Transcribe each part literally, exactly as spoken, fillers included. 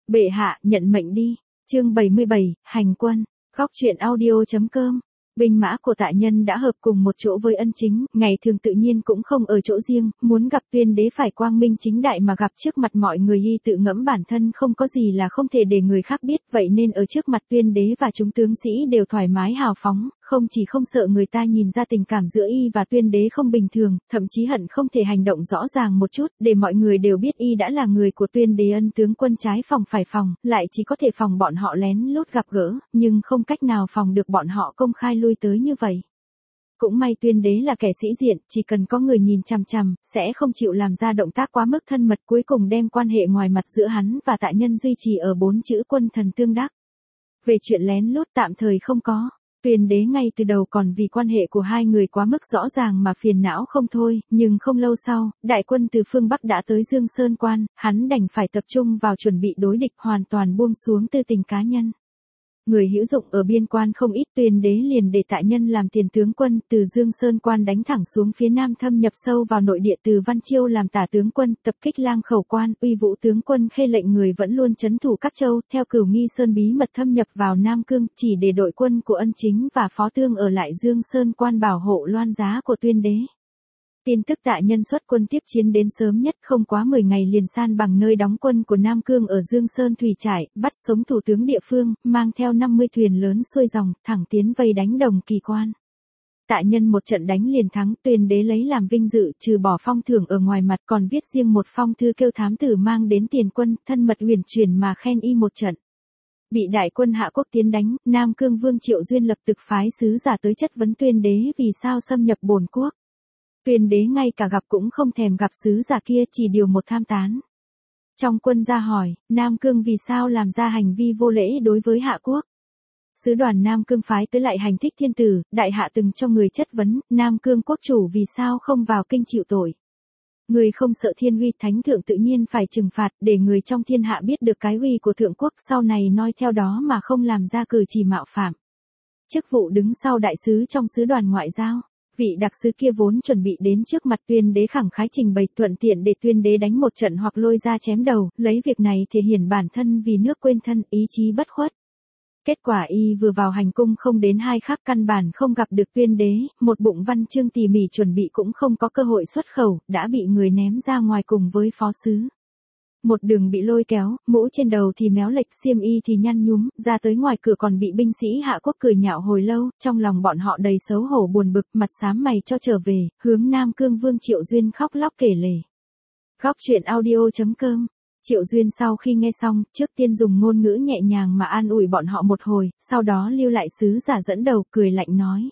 Bệ hạ, nhận mệnh đi. Chương bảy mươi bảy, hành quân. Góc truyện audio chấm com. Binh mã của Tạ Nhân đã hợp cùng một chỗ với Ân Chính, ngày thường tự nhiên cũng không ở chỗ riêng, muốn gặp Tuyên đế phải quang minh chính đại mà gặp trước mặt mọi người. Y tự ngẫm bản thân không có gì là không thể để người khác biết, vậy nên ở trước mặt Tuyên đế và chúng tướng sĩ đều thoải mái hào phóng, không chỉ không sợ người ta nhìn ra tình cảm giữa Y và Tuyên đế không bình thường, thậm chí hận không thể hành động rõ ràng một chút, để mọi người đều biết Y đã là người của Tuyên đế. Ân tướng quân trái phòng phải phòng, lại chỉ có thể phòng bọn họ lén lút gặp gỡ, nhưng không cách nào phòng được bọn họ công khai lui tới như vậy. Cũng may Tuyên đế là kẻ sĩ diện, chỉ cần có người nhìn chằm chằm, sẽ không chịu làm ra động tác quá mức thân mật, cuối cùng đem quan hệ ngoài mặt giữa hắn và Tạ Nhân duy trì ở bốn chữ quân thần tương đắc. Về chuyện lén lút tạm thời không có. Tuyên đế ngay từ đầu còn vì quan hệ của hai người quá mức rõ ràng mà phiền não không thôi, nhưng không lâu sau, đại quân từ phương Bắc đã tới Dương Sơn Quan, hắn đành phải tập trung vào chuẩn bị đối địch, hoàn toàn buông xuống tư tình cá nhân. Người hữu dụng ở biên quan không ít, Tuyên đế liền để Tạ Nhân làm tiền tướng quân, từ Dương Sơn Quan đánh thẳng xuống phía nam thâm nhập sâu vào nội địa, từ Văn Chiêu làm tả tướng quân, tập kích Lang Khẩu Quan, Uy Vũ tướng quân Khê lệnh người vẫn luôn trấn thủ các châu, theo Cửu Nghi Sơn bí mật thâm nhập vào Nam Cương, chỉ để đội quân của Ân Chính và Phó Tương ở lại Dương Sơn Quan bảo hộ loan giá của Tuyên đế. Tin tức Tạ Nhân xuất quân tiếp chiến đến sớm nhất, không quá mười ngày liền san bằng nơi đóng quân của Nam Cương ở Dương Sơn Thủy Trại, bắt sống thủ tướng địa phương, mang theo năm mươi thuyền lớn xuôi dòng, thẳng tiến vây đánh Đồng Kỳ Quan. Tạ Nhân một trận đánh liền thắng, Tuyên đế lấy làm vinh dự, trừ bỏ phong thưởng ở ngoài mặt còn viết riêng một phong thư kêu thám tử mang đến tiền quân, thân mật huyền truyền mà khen Y một trận. Bị đại quân Hạ Quốc tiến đánh, Nam Cương Vương Triệu Duyên lập tức phái sứ giả tới chất vấn Tuyên đế vì sao xâm nhập bổn quốc. Tuyên đế ngay cả gặp cũng không thèm gặp sứ giả kia, chỉ điều một tham tán. Trong quân ra hỏi, Nam Cương vì sao làm ra hành vi vô lễ đối với Hạ Quốc. Sứ đoàn Nam Cương phái tới lại hành thích thiên tử, đại hạ từng cho người chất vấn, Nam Cương quốc chủ vì sao không vào kinh chịu tội. Người không sợ thiên uy, thánh thượng tự nhiên phải trừng phạt, để người trong thiên hạ biết được cái uy của thượng quốc, sau này noi theo đó mà không làm ra cử chỉ mạo phạm. Chức vụ đứng sau đại sứ trong sứ đoàn ngoại giao. Vị đặc sứ kia vốn chuẩn bị đến trước mặt Tuyên đế khẳng khái trình bày, thuận tiện để Tuyên đế đánh một trận hoặc lôi ra chém đầu, lấy việc này thể hiện bản thân vì nước quên thân, ý chí bất khuất. Kết quả Y vừa vào hành cung không đến hai khắc, căn bản không gặp được Tuyên đế, một bụng văn chương tỉ mỉ chuẩn bị cũng không có cơ hội xuất khẩu, đã bị người ném ra ngoài cùng với phó sứ. Một đường bị lôi kéo, mũ trên đầu thì méo lệch, xiêm y thì nhăn nhúm, ra tới ngoài cửa còn bị binh sĩ Hạ Quốc cười nhạo hồi lâu, trong lòng bọn họ đầy xấu hổ buồn bực, mặt xám mày cho trở về, hướng Nam Cương Vương Triệu Duyên khóc lóc kể lể. Góc truyện audio chấm com. Triệu Duyên sau khi nghe xong, trước tiên dùng ngôn ngữ nhẹ nhàng mà an ủi bọn họ một hồi, sau đó lưu lại sứ giả dẫn đầu, cười lạnh nói.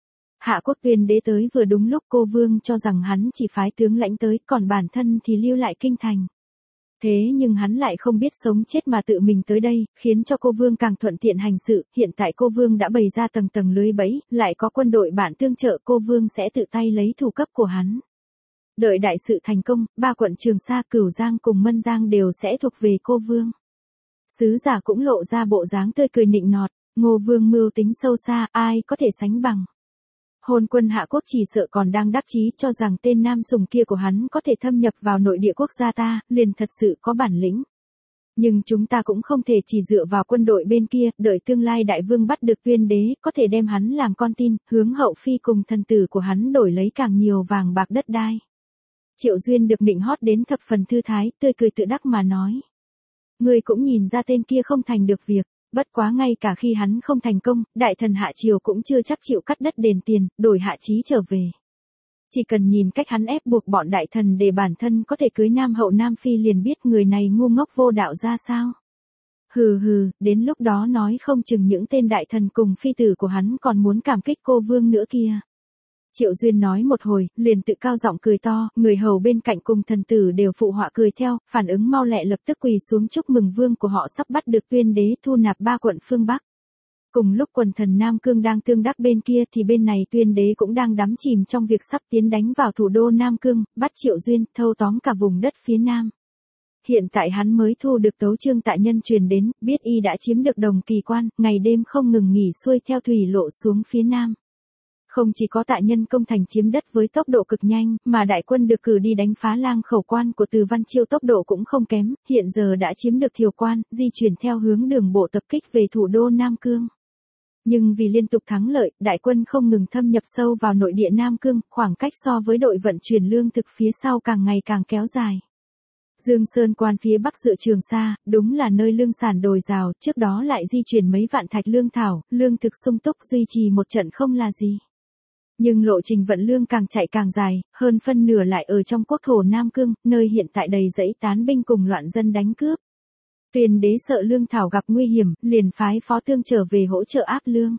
Hạ Quốc Tuyên đế tới vừa đúng lúc, cô Vương cho rằng hắn chỉ phái tướng lãnh tới, còn bản thân thì lưu lại kinh thành. Thế nhưng hắn lại không biết sống chết mà tự mình tới đây, khiến cho cô Vương càng thuận tiện hành sự, hiện tại cô Vương đã bày ra tầng tầng lưới bẫy, lại có quân đội bạn tương trợ, cô Vương sẽ tự tay lấy thủ cấp của hắn. Đợi đại sự thành công, ba quận Trường Sa, Cửu Giang cùng Mân Giang đều sẽ thuộc về cô Vương. Sứ giả cũng lộ ra bộ dáng tươi cười nịnh nọt, Ngô Vương mưu tính sâu xa, ai có thể sánh bằng. Hôn quân Hạ Quốc chỉ sợ còn đang đắc chí cho rằng tên nam sùng kia của hắn có thể thâm nhập vào nội địa quốc gia ta, liền thật sự có bản lĩnh. Nhưng chúng ta cũng không thể chỉ dựa vào quân đội bên kia, đợi tương lai đại vương bắt được Tuyên đế, có thể đem hắn làm con tin, hướng hậu phi cùng thần tử của hắn đổi lấy càng nhiều vàng bạc đất đai. Triệu Duyên được nịnh hót đến thập phần thư thái, tươi cười tự đắc mà nói. Người cũng nhìn ra tên kia không thành được việc. Bất quá ngay cả khi hắn không thành công, đại thần Hạ Triều cũng chưa chắc chịu cắt đất đền tiền, đổi hạ chí trở về. Chỉ cần nhìn cách hắn ép buộc bọn đại thần để bản thân có thể cưới Nam hậu Nam phi liền biết người này ngu ngốc vô đạo ra sao. Hừ hừ, đến lúc đó nói không chừng những tên đại thần cùng phi tử của hắn còn muốn cảm kích cô Vương nữa kia. Triệu Duyên nói một hồi, liền tự cao giọng cười to, người hầu bên cạnh cùng thần tử đều phụ họa cười theo, phản ứng mau lẹ lập tức quỳ xuống chúc mừng vương của họ sắp bắt được Tuyên đế, thu nạp ba quận phương Bắc. Cùng lúc quần thần Nam Cương đang tương đắc bên kia thì bên này Tuyên đế cũng đang đắm chìm trong việc sắp tiến đánh vào thủ đô Nam Cương, bắt Triệu Duyên, thâu tóm cả vùng đất phía Nam. Hiện tại hắn mới thu được tấu chương Tạ Nhân truyền đến, biết Y đã chiếm được Đồng Kỳ Quan, ngày đêm không ngừng nghỉ xuôi theo thủy lộ xuống phía Nam. Không chỉ có Tạ Nhân công thành chiếm đất với tốc độ cực nhanh, mà đại quân được cử đi đánh phá Lang Khẩu quan của Từ Văn Chiêu tốc độ cũng không kém, hiện giờ đã chiếm được Thiều quan, di chuyển theo hướng đường bộ tập kích về thủ đô Nam Cương. Nhưng vì liên tục thắng lợi, đại quân không ngừng thâm nhập sâu vào nội địa Nam Cương, khoảng cách so với đội vận chuyển lương thực phía sau càng ngày càng kéo dài. Dương Sơn quan phía bắc dự Trường Sa, đúng là nơi lương sản dồi dào, trước đó lại di chuyển mấy vạn thạch lương thảo, lương thực sung túc duy trì một trận không là gì. Nhưng lộ trình vận lương càng chạy càng dài, hơn phân nửa lại ở trong quốc thổ Nam Cương, nơi hiện tại đầy rẫy tán binh cùng loạn dân đánh cướp. Tuyên đế sợ lương thảo gặp nguy hiểm, liền phái Phó Tương trở về hỗ trợ áp lương.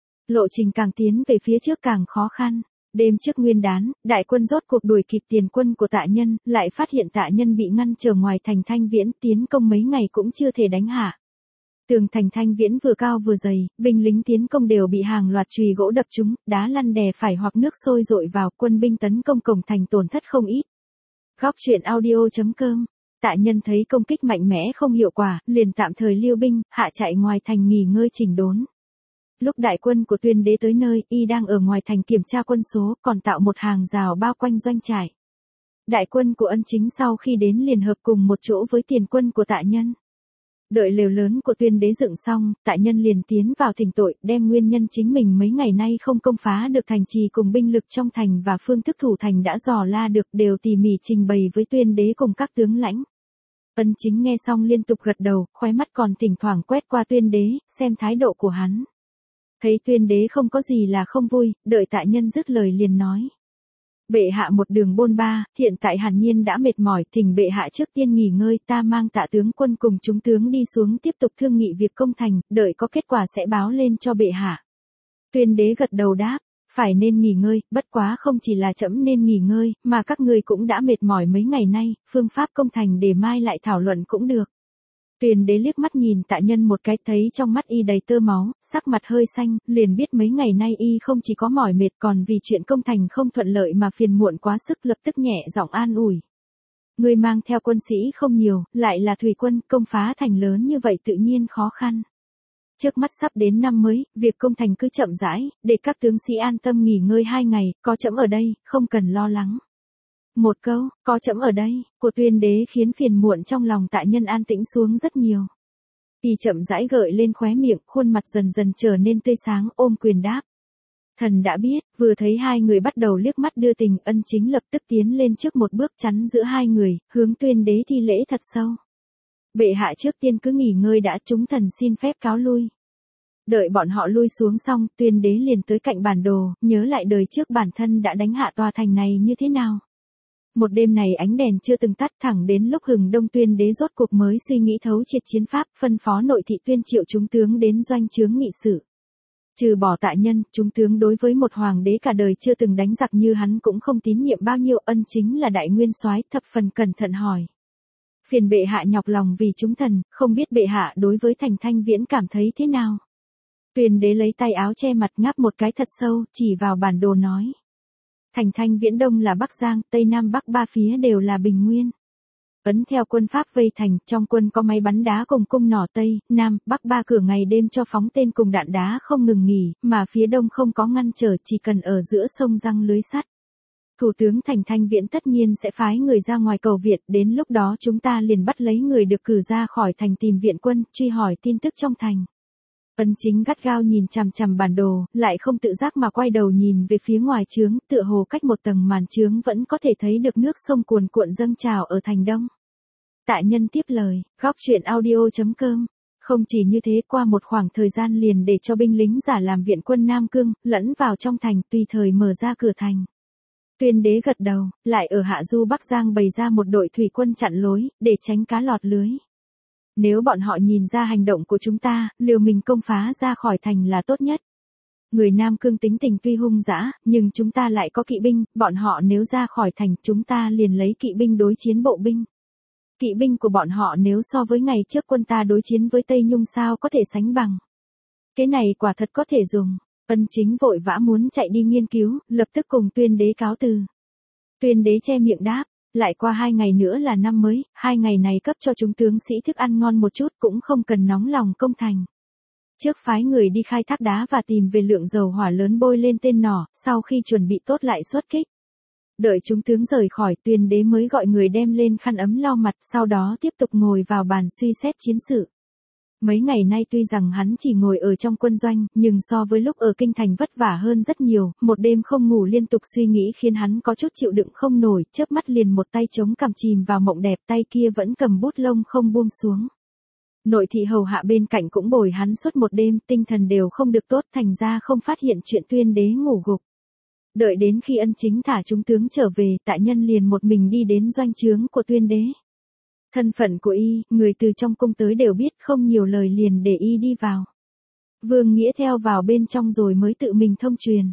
Lộ trình càng tiến về phía trước càng khó khăn. Đêm trước Nguyên đán, đại quân rốt cuộc đuổi kịp tiền quân của Tạ Nhân, lại phát hiện Tạ Nhân bị ngăn trở ngoài thành Thanh Viễn, tiến công mấy ngày cũng chưa thể đánh hạ. Tường thành Thanh Viễn vừa cao vừa dày, binh lính tiến công đều bị hàng loạt chùy gỗ đập trúng, đá lăn đè phải hoặc nước sôi dội vào, quân binh tấn công cổng thành tổn thất không ít. Góc truyện audio chấm com. Tạ Nhân thấy công kích mạnh mẽ không hiệu quả, liền tạm thời lưu binh, hạ chạy ngoài thành nghỉ ngơi chỉnh đốn. Lúc đại quân của Tuyên đế tới nơi, y đang ở ngoài thành kiểm tra quân số, còn tạo một hàng rào bao quanh doanh trại. Đại quân của Ân Chính sau khi đến liền hợp cùng một chỗ với tiền quân của Tạ Nhân. Đợi lều lớn của Tuyên đế dựng xong, Tạ Nhân liền tiến vào thỉnh tội, đem nguyên nhân chính mình mấy ngày nay không công phá được thành trì cùng binh lực trong thành và phương thức thủ thành đã dò la được, đều tỉ mỉ trình bày với Tuyên đế cùng các tướng lãnh. Ân Chính nghe xong liên tục gật đầu, khóe mắt còn thỉnh thoảng quét qua Tuyên đế, xem thái độ của hắn. Thấy Tuyên đế không có gì là không vui, đợi Tạ Nhân dứt lời liền nói. Bệ hạ một đường bôn ba, hiện tại hẳn nhiên đã mệt mỏi, thỉnh bệ hạ trước tiên nghỉ ngơi, ta mang Tạ tướng quân cùng chúng tướng đi xuống tiếp tục thương nghị việc công thành, đợi có kết quả sẽ báo lên cho bệ hạ. Tuyên đế gật đầu đáp, phải nên nghỉ ngơi, bất quá không chỉ là trẫm nên nghỉ ngơi, mà các ngươi cũng đã mệt mỏi mấy ngày nay, phương pháp công thành để mai lại thảo luận cũng được. Tuyên đế liếc mắt nhìn Tạ Nhân một cái, thấy trong mắt y đầy tơ máu, sắc mặt hơi xanh, liền biết mấy ngày nay y không chỉ có mỏi mệt còn vì chuyện công thành không thuận lợi mà phiền muộn quá sức, lập tức nhẹ giọng an ủi. Ngươi mang theo quân sĩ không nhiều, lại là thủy quân, công phá thành lớn như vậy tự nhiên khó khăn. Trước mắt sắp đến năm mới, việc công thành cứ chậm rãi, để các tướng sĩ an tâm nghỉ ngơi hai ngày, có trẫm ở đây, không cần lo lắng. Một câu, có trẫm ở đây, của Tuyên đế khiến phiền muộn trong lòng Tạ Nhân an tĩnh xuống rất nhiều. Y chậm rãi gợi lên khóe miệng, khuôn mặt dần dần trở nên tươi sáng, ôm quyền đáp. Thần đã biết, vừa thấy hai người bắt đầu liếc mắt đưa tình, Ân Chính lập tức tiến lên trước một bước chắn giữa hai người, hướng Tuyên đế thi lễ thật sâu. Bệ hạ trước tiên cứ nghỉ ngơi đã, chúng thần xin phép cáo lui. Đợi bọn họ lui xuống xong, Tuyên đế liền tới cạnh bản đồ, nhớ lại đời trước bản thân đã đánh hạ tòa thành này như thế nào. Một đêm này ánh đèn chưa từng tắt, thẳng đến lúc hừng đông Tuyên đế rốt cuộc mới suy nghĩ thấu triệt chiến pháp, phân phó nội thị tuyên triệu chúng tướng đến doanh trướng nghị sự. Trừ bỏ Tạ Nhân, chúng tướng đối với một hoàng đế cả đời chưa từng đánh giặc như hắn cũng không tín nhiệm bao nhiêu. Ân Chính là đại nguyên soái, thập phần cẩn thận hỏi. Phiền bệ hạ nhọc lòng vì chúng thần, không biết bệ hạ đối với thành Thanh Viễn cảm thấy thế nào. Tuyên đế lấy tay áo che mặt, ngáp một cái thật sâu, chỉ vào bản đồ nói. Thành Thanh Viễn đông là Bắc Giang, Tây Nam Bắc ba phía đều là bình nguyên. Ấn theo quân Pháp vây thành, trong quân có máy bắn đá cùng cung nỏ Tây, Nam, Bắc ba cửa ngày đêm cho phóng tên cùng đạn đá không ngừng nghỉ, mà phía đông không có ngăn trở, chỉ cần ở giữa sông răng lưới sắt. Thủ tướng Thành Thanh Viễn tất nhiên sẽ phái người ra ngoài cầu viện, đến lúc đó chúng ta liền bắt lấy người được cử ra khỏi thành tìm viện quân, truy hỏi tin tức trong thành. Ân Chính gắt gao nhìn chằm chằm bản đồ, lại không tự giác mà quay đầu nhìn về phía ngoài trướng, tựa hồ cách một tầng màn trướng vẫn có thể thấy được nước sông cuồn cuộn dâng trào ở thành đông. Tạ Nhân tiếp lời, góc truyện audio chấm com. Không chỉ như thế, qua một khoảng thời gian liền để cho binh lính giả làm viện quân Nam Cương, lẫn vào trong thành, tùy thời mở ra cửa thành. Tuyên đế gật đầu, lại ở hạ du Bắc Giang bày ra một đội thủy quân chặn lối, để tránh cá lọt lưới. Nếu bọn họ nhìn ra hành động của chúng ta, liều mình công phá ra khỏi thành là tốt nhất. Người Nam Cương tính tình tuy hung dã, nhưng chúng ta lại có kỵ binh, bọn họ nếu ra khỏi thành chúng ta liền lấy kỵ binh đối chiến bộ binh. Kỵ binh của bọn họ nếu so với ngày trước quân ta đối chiến với Tây Nhung sao có thể sánh bằng. Cái này quả thật có thể dùng. Ân Chính vội vã muốn chạy đi nghiên cứu, lập tức cùng Tuyên đế cáo từ. Tuyên đế che miệng đáp, lại qua hai ngày nữa là năm mới, hai ngày này cấp cho chúng tướng sĩ thức ăn ngon một chút cũng không cần nóng lòng công thành. Trước phái người đi khai thác đá và tìm về lượng dầu hỏa lớn bôi lên tên nỏ, sau khi chuẩn bị tốt lại xuất kích. Đợi chúng tướng rời khỏi, Tuyên đế mới gọi người đem lên khăn ấm lau mặt, sau đó tiếp tục ngồi vào bàn suy xét chiến sự. Mấy ngày nay tuy rằng hắn chỉ ngồi ở trong quân doanh, nhưng so với lúc ở kinh thành vất vả hơn rất nhiều, một đêm không ngủ liên tục suy nghĩ khiến hắn có chút chịu đựng không nổi, chớp mắt liền một tay chống cằm chìm vào mộng đẹp, tay kia vẫn cầm bút lông không buông xuống. Nội thị hầu hạ bên cạnh cũng bồi hắn suốt một đêm, tinh thần đều không được tốt, thành ra không phát hiện chuyện Tuyên đế ngủ gục. Đợi đến khi Ân Chính thả chúng tướng trở về, Tạ Nhân liền một mình đi đến doanh trướng của Tuyên đế. Thân phận của y, người từ trong cung tới đều biết, không nhiều lời liền để y đi vào. Vương Nghĩa theo vào bên trong rồi mới tự mình thông truyền.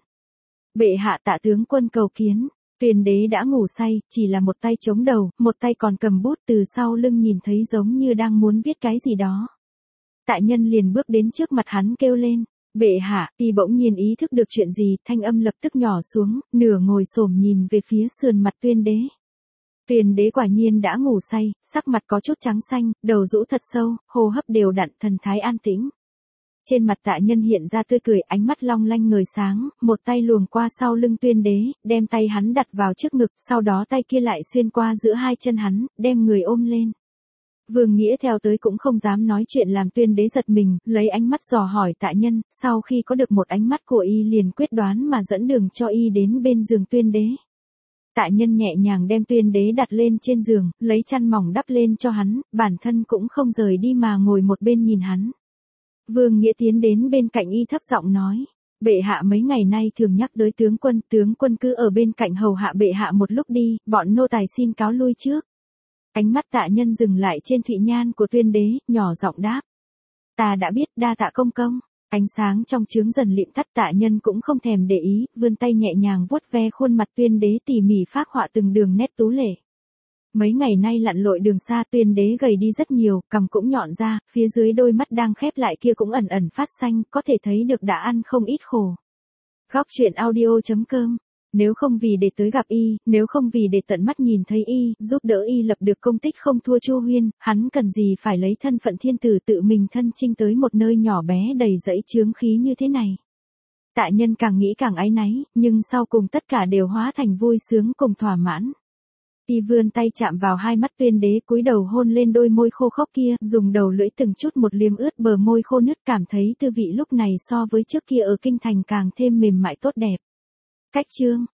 Bệ hạ Tạ tướng quân cầu kiến. Tuyên đế đã ngủ say, chỉ là một tay chống đầu, một tay còn cầm bút, từ sau lưng nhìn thấy giống như đang muốn viết cái gì đó. Tạ Nhân liền bước đến trước mặt hắn kêu lên, bệ hạ, y bỗng nhiên ý thức được chuyện gì, thanh âm lập tức nhỏ xuống, nửa ngồi xổm nhìn về phía sườn mặt Tuyên đế. Tuyên đế quả nhiên đã ngủ say, sắc mặt có chút trắng xanh, đầu rũ thật sâu, hô hấp đều đặn, thần thái an tĩnh. Trên mặt Tạ Nhân hiện ra tươi cười, ánh mắt long lanh ngời sáng, một tay luồn qua sau lưng Tuyên đế, đem tay hắn đặt vào trước ngực, sau đó tay kia lại xuyên qua giữa hai chân hắn, đem người ôm lên. Vương Nghĩa theo tới cũng không dám nói chuyện làm Tuyên đế giật mình, lấy ánh mắt dò hỏi Tạ Nhân, sau khi có được một ánh mắt của y liền quyết đoán mà dẫn đường cho y đến bên giường Tuyên đế. Tạ Nhân nhẹ nhàng đem Tuyên đế đặt lên trên giường, lấy chăn mỏng đắp lên cho hắn, bản thân cũng không rời đi mà ngồi một bên nhìn hắn. Vương Nghĩa tiến đến bên cạnh y thấp giọng nói, bệ hạ mấy ngày nay thường nhắc tới tướng quân, tướng quân cứ ở bên cạnh hầu hạ bệ hạ một lúc đi, bọn nô tài xin cáo lui trước. Ánh mắt Tạ Nhân dừng lại trên thụy nhan của Tuyên đế, nhỏ giọng đáp. Ta đã biết, đa tạ công công. Ánh sáng trong trướng dần liệm tắt, Tạ Nhân cũng không thèm để ý, vươn tay nhẹ nhàng vuốt ve khuôn mặt Tuyên đế tỉ mỉ phác họa từng đường nét tú lệ. Mấy ngày nay lặn lội đường xa, Tuyên đế gầy đi rất nhiều, cằm cũng nhọn ra, phía dưới đôi mắt đang khép lại kia cũng ẩn ẩn phát xanh, có thể thấy được đã ăn không ít khổ. Góc truyện audio chấm com. Nếu không vì để tới gặp y, nếu không vì để tận mắt nhìn thấy y, giúp đỡ y lập được công tích không thua Chu Huyên, hắn cần gì phải lấy thân phận thiên tử tự mình thân chinh tới một nơi nhỏ bé đầy dẫy chướng khí như thế này. Tạ Nhân càng nghĩ càng áy náy, nhưng sau cùng tất cả đều hóa thành vui sướng cùng thỏa mãn. Y vươn tay chạm vào hai mắt Tuyên đế, cúi đầu hôn lên đôi môi khô khốc kia, dùng đầu lưỡi từng chút một liếm ướt bờ môi khô nứt, cảm thấy tư vị lúc này so với trước kia ở kinh thành càng thêm mềm mại tốt đẹp. Cách chương